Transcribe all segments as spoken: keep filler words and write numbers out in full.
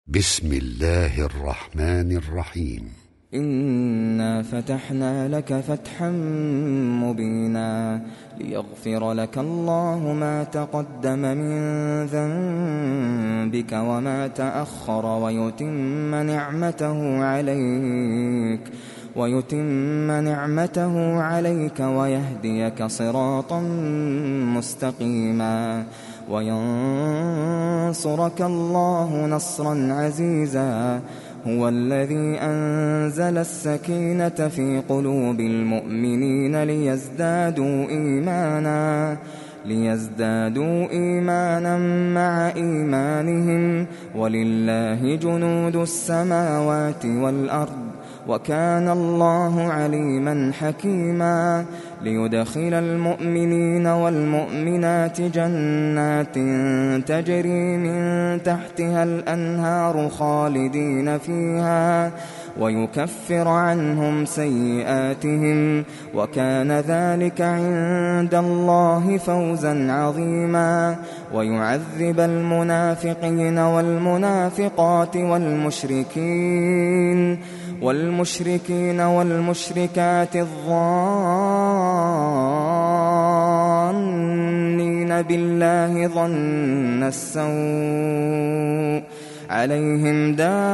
بسم الله الرحمن الرحيم. إنا فتحنا لك فتحا مبينا ليغفر لك الله ما تقدم من ذنبك وما تأخر ويتم نعمته عليك ويتم نعمته عليك ويهديك صراطا مستقيما وينصرك الله نصرا عزيزا. هو الذي أنزل السكينة في قلوب المؤمنين ليزدادوا إيمانا ليزدادوا إيمانا مع إيمانهم ولله جنود السماوات والأرض وكان الله عليما حكيما. ليدخل المؤمنين والمؤمنات جنات تجري من تحتها الأنهار خالدين فيها ويكفر عنهم سيئاتهم وكان ذلك عند الله فوزا عظيما. ويعذب المنافقين والمنافقات والمشركين والمشركين والمشركات الظانين بالله ظن السوء عليهم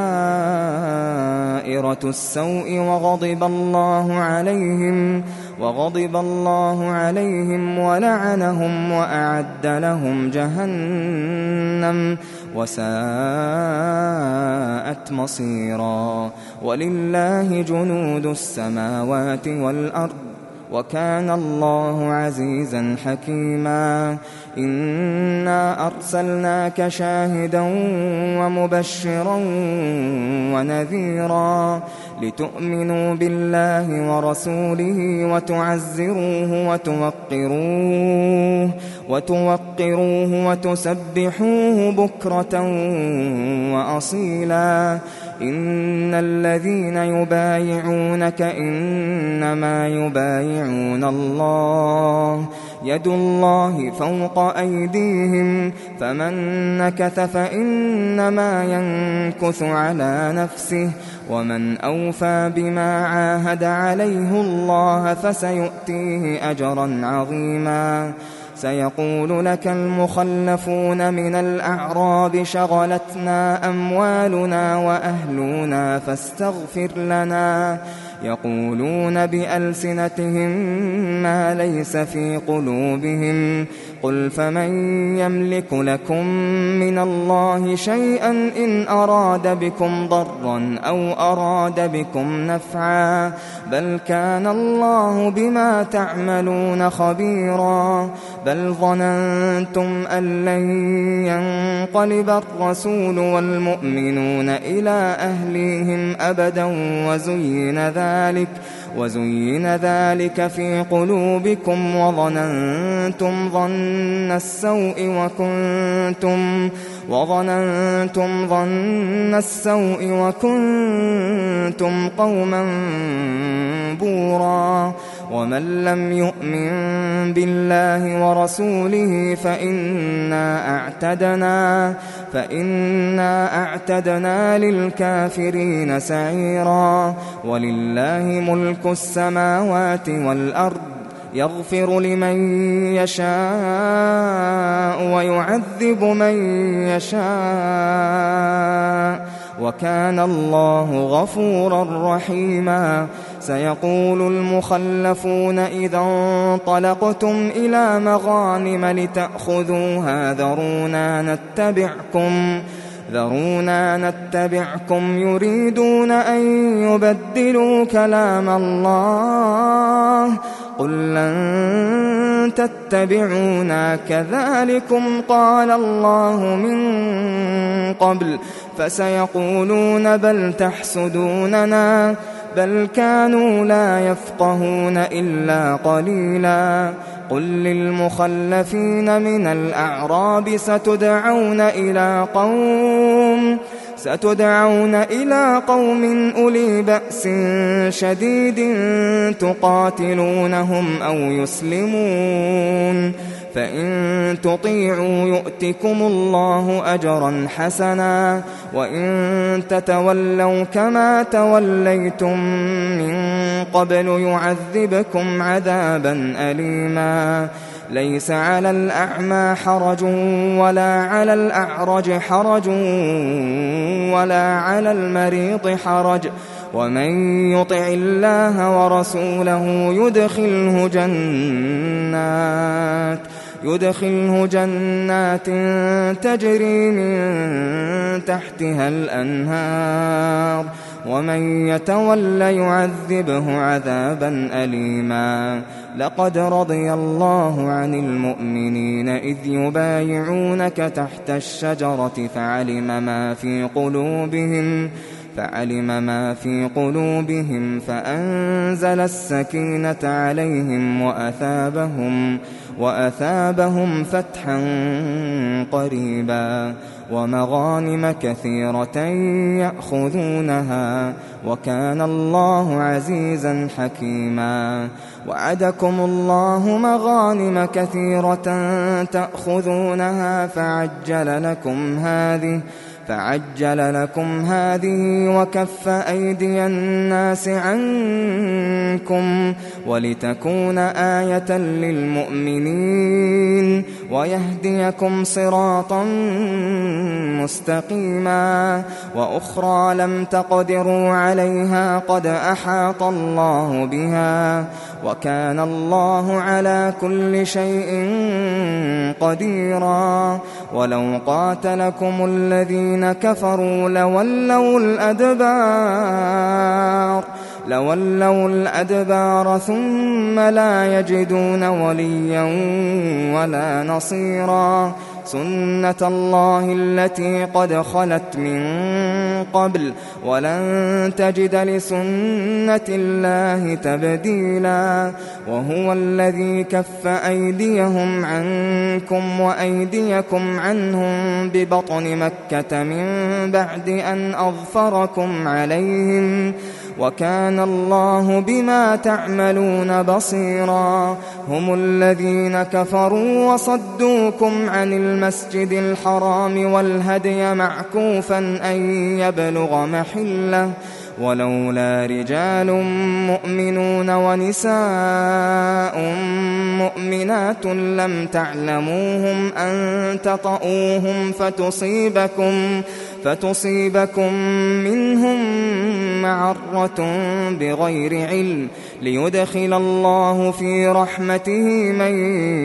دائرة السوء وغضب الله عليهم وغضب الله عليهم ولعنهم وأعد لهم جهنم وساءت مصيرا. ولله جنود السماوات والأرض وكان الله عزيزا حكيما. إنا أرسلناك شاهدا ومبشرا ونذيرا لتؤمنوا بالله ورسوله وتعزروه وتوقروه وتوقروه وتسبحوه بكرة وأصيلا. إن الذين يبايعونك إنما يبايعون الله يد الله فوق أيديهم فمن نكث فإنما ينكث على نفسه ومن أوفى بما عاهد عليه الله فسيؤتيه أجرا عظيما. سيقول لك المخلفون من الأعراب شغلتنا أموالنا وأهلنا فاستغفر لنا يقولون بألسنتهم ما ليس في قلوبهم قل فمن يملك لكم من الله شيئا إن أراد بكم ضرا أو أراد بكم نفعا بل كان الله بما تعملون خبيرا. بل ظننتم أن لن ينقلب الرسول والمؤمنون إلى أهليهم أبدا وزين ذلك وزين ذلك في قلوبكم وظننتم ظن السوء وكنتم وظننتم ظن السوء وكنتم قوما بورا. ومن لم يؤمن بالله ورسوله فإنا أعتدنا فإنا أعتدنا للكافرين سعيرا. ولله ملك السماوات والأرض يغفر لمن يشاء ويعذب من يشاء وكان الله غفورا رحيما. سيقول المخلفون إذا انطلقتم إلى مغانم لتأخذوها ذرونا نتبعكم ذرونا نتبعكم يريدون أن يبدلوا كلام الله قل لن تتبعونا كذلكم قال الله من قبل فسيقولون بل تحسدوننا بل كانوا لا يفقهون إلا قليلا. قل للمخلفين من الأعراب ستدعون إلى قوم ستدعون إلى قوم أولي بأس شديد تقاتلونهم أو يسلمون، فإن تطيعوا يؤتكم الله أجرا حسنا، وإن تتولوا كما توليتم من قبل يعذبكم عذابا أليما. ليس على الأعمى حرج ولا على الأعرج حرج ولا على المريض حرج، ومن يطع الله ورسوله يدخله جنات يدخله جنات تجري من تحتها الأنهار، ومن يتول يعذبه عذابا أليما. لقد رضي الله عن المؤمنين إذ يبايعونك تحت الشجرة فعلم ما في قلوبهم فعلم ما في قلوبهم فأنزل السكينة عليهم وأثابهم وأثابهم فتحا قريبا ومغانم كثيرة يأخذونها، وكان الله عزيزا حكيما. وعدكم الله مغانم كثيرة تأخذونها فعجل لكم هذه فعجل لكم هذه وكف أيدي الناس عنكم ولتكون آية للمؤمنين ويهديكم صراطا مستقيما. وأخرى لم تقدروا عليها قد أحاط الله بها، وكان الله على كل شيء قديرا. ولو قاتلكم الذين كفروا لولوا الأدبار لولوا الأدبار ثم لا يجدون وليا ولا نصيرا. سنة الله التي قد خلت من قبل ولن تجد لسنة الله تبديلا. وهو الذي كف أيديهم عنكم وأيديكم عنهم ببطن مكة من بعد أن أظفركم عليهم، وكان الله بما تعملون بصيرا. هم الذين كفروا وصدوكم عن المسجد الحرام والهدي معكوفا أن يبلغ محله، ولولا رجال مؤمنون ونساء مؤمنات لم تعلموهم أن تطؤوهم فتصيبكم فتصيبكم منهم معرة بغير علم ليدخل الله في رحمته من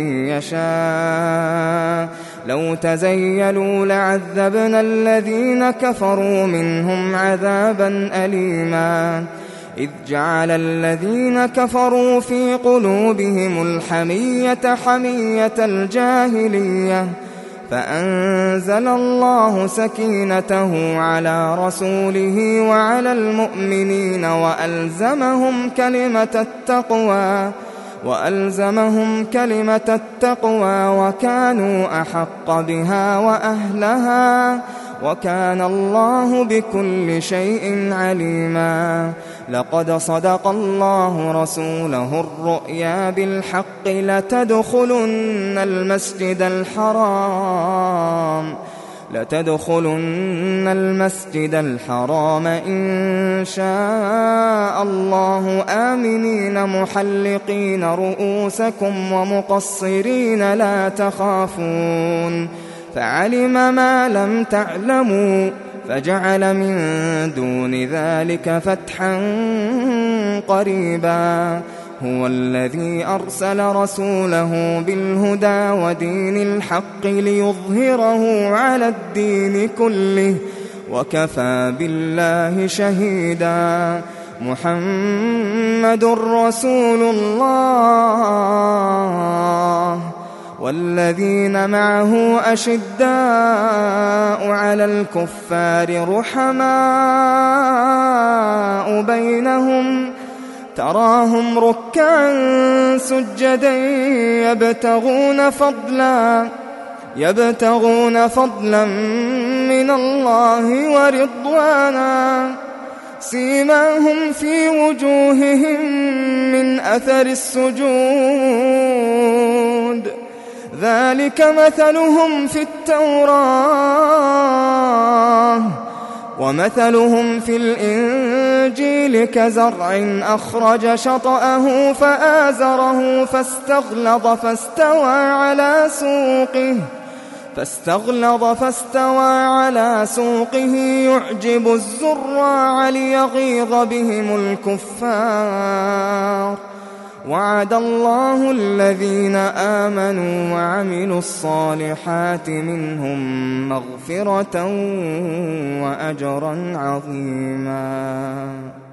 يشاء. لو تزيلوا لعذبنا الذين كفروا منهم عذابا أليما. إذ جعل الذين كفروا في قلوبهم الحمية حمية الجاهلية فأنزل الله سكينته على رسوله وعلى المؤمنين وألزمهم كلمة التقوى وألزمهم كلمة التقوى وكانوا أحق بها وأهلها، وكان الله بكل شيء عليما. لقد صدق الله رسوله الرؤيا بالحق لتدخلن المسجد الحرام لتدخلن المسجد الحرام إن شاء الله آمنين محلقين رؤوسكم ومقصرين لا تخافون، فعلم ما لم تعلموا فجعل من دون ذلك فتحا قريبا. هو الذي أرسل رسوله بالهدى ودين الحق ليظهره على الدين كله وكفى بالله شهيدا. محمد رسول الله والذين معه أشداء على الكفار رحماء بينهم تراهم ركعا سجدا يبتغون فضلا يبتغون فضلا من من الله ورضوانا سيماهم في وجوههم من أثر السجود ذلك مثلهم في التوراة ومثلهم في الإنجيل كزرع أخرج شطأه فآزره فاستغلظ فاستوى على سوقه فاستغلظ فاستوى على سوقه يعجب الزراع ليغيظ بهم الكفار وعد الله الذين آمنوا وعملوا الصالحات منهم مغفرة وأجرا عظيما.